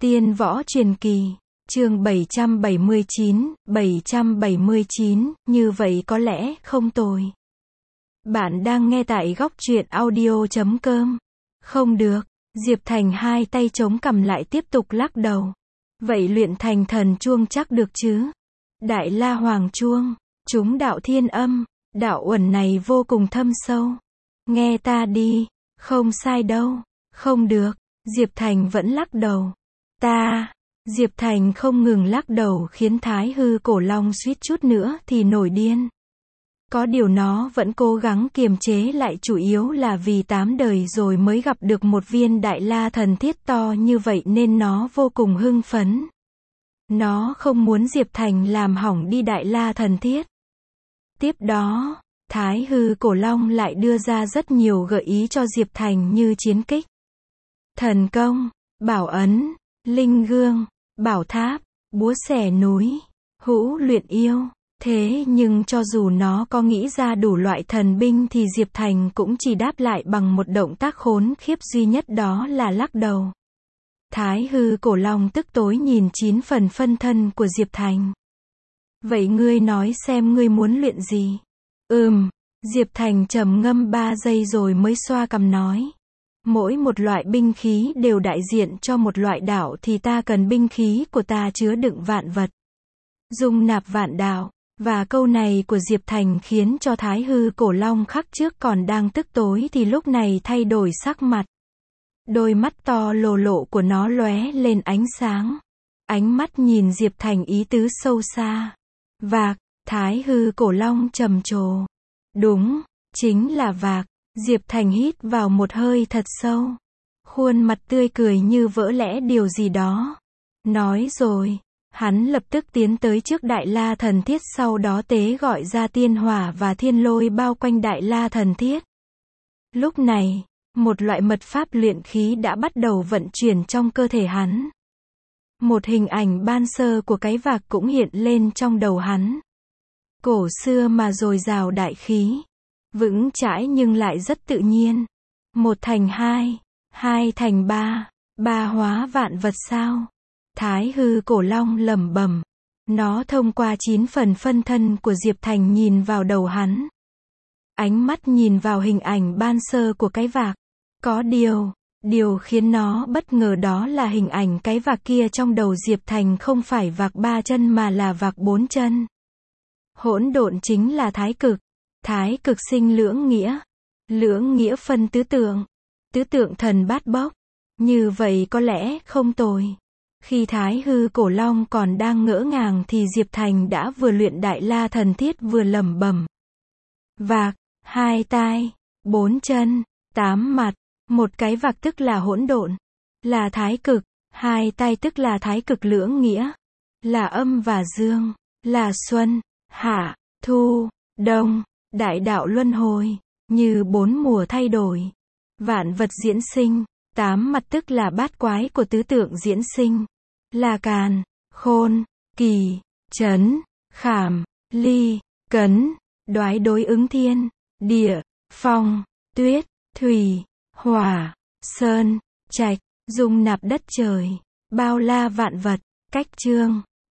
Tiên Võ Truyền Kỳ, chương 779, như vậy có lẽ không tồi. Bạn đang nghe tại góc truyện audio.com. Không được, Diệp Thành hai tay chống cằm lại tiếp tục lắc đầu. Vậy luyện thành thần chuông chắc được chứ? Đại La Hoàng Chuông, chúng đạo thiên âm, đạo uẩn này vô cùng thâm sâu. Nghe ta đi, không sai đâu, không được, Diệp Thành vẫn lắc đầu. Diệp Thành không ngừng lắc đầu khiến Thái Hư Cổ Long suýt chút nữa thì nổi điên. Có điều nó vẫn cố gắng kiềm chế lại, chủ yếu là vì 8 đời rồi mới gặp được một viên Đại La Thần Thiết to như vậy nên nó vô cùng hưng phấn. Nó không muốn Diệp Thành làm hỏng đi Đại La Thần Thiết. Tiếp đó, Thái Hư Cổ Long lại đưa ra rất nhiều gợi ý cho Diệp Thành như chiến kích, thần công, bảo ấn, linh gương, bảo tháp, búa xẻ núi, hũ luyện yêu. Thế nhưng cho dù nó có nghĩ ra đủ loại thần binh thì Diệp Thành cũng chỉ đáp lại bằng một động tác khốn khiếp duy nhất, đó là lắc đầu. Thái Hư Cổ Long tức tối nhìn 9 phần phân thân của Diệp Thành. Vậy ngươi nói xem ngươi muốn luyện gì? Diệp Thành trầm ngâm 3 giây rồi mới xoa cằm nói. Mỗi một loại binh khí đều đại diện cho một loại đạo, thì ta cần binh khí của ta chứa đựng vạn vật, dung nạp vạn đạo. Và câu này của Diệp Thành khiến cho Thái Hư Cổ Long khắc trước còn đang tức tối thì lúc này thay đổi sắc mặt. Đôi mắt to lồ lộ của nó lóe lên ánh sáng. Ánh mắt nhìn Diệp Thành ý tứ sâu xa. Vạc, Thái Hư Cổ Long trầm trồ. Đúng, chính là vạc. Diệp Thành hít vào một hơi thật sâu. Khuôn mặt tươi cười như vỡ lẽ điều gì đó. Nói rồi, hắn lập tức tiến tới trước Đại La Thần Thiết, sau đó tế gọi ra tiên hỏa và thiên lôi bao quanh Đại La Thần Thiết. Lúc này, một loại mật pháp luyện khí đã bắt đầu vận chuyển trong cơ thể hắn. Một hình ảnh ban sơ của cái vạc cũng hiện lên trong đầu hắn. Cổ xưa mà dồi dào đại khí. Vững chãi nhưng lại rất tự nhiên. 1 thành 2, 2 thành 3, 3 hóa vạn vật sao? Thái Hư Cổ Long lẩm bẩm. Nó thông qua 9 phần phân thân của Diệp Thành nhìn vào đầu hắn. Ánh mắt nhìn vào hình ảnh ban sơ của cái vạc. Có điều khiến nó bất ngờ đó là hình ảnh cái vạc kia trong đầu Diệp Thành không phải vạc 3 chân mà là vạc 4 chân. Hỗn độn chính là thái cực. Thái cực sinh lưỡng nghĩa. Lưỡng nghĩa phân tứ tượng. Tứ tượng thần bát bốc. Như vậy có lẽ không tồi. Khi Thái Hư Cổ Long còn đang ngỡ ngàng thì Diệp Thành đã vừa luyện Đại La Thần Thiết vừa lẩm bẩm. Vạc, 2 tai, 4 chân, 8 mặt, một cái vạc tức là hỗn độn, là thái cực, 2 tai tức là thái cực lưỡng nghĩa, là âm và dương, là xuân, hạ, thu, đông, đại đạo luân hồi, như 4 mùa thay đổi, vạn vật diễn sinh, 8 mặt tức là bát quái của tứ tượng diễn sinh, là càn, khôn, kỳ, trấn, khảm, ly, cấn, đoái đối ứng thiên, địa, phong, tuyết, thủy, hỏa, sơn, trạch, dung nạp đất trời, bao la vạn vật. Cách chương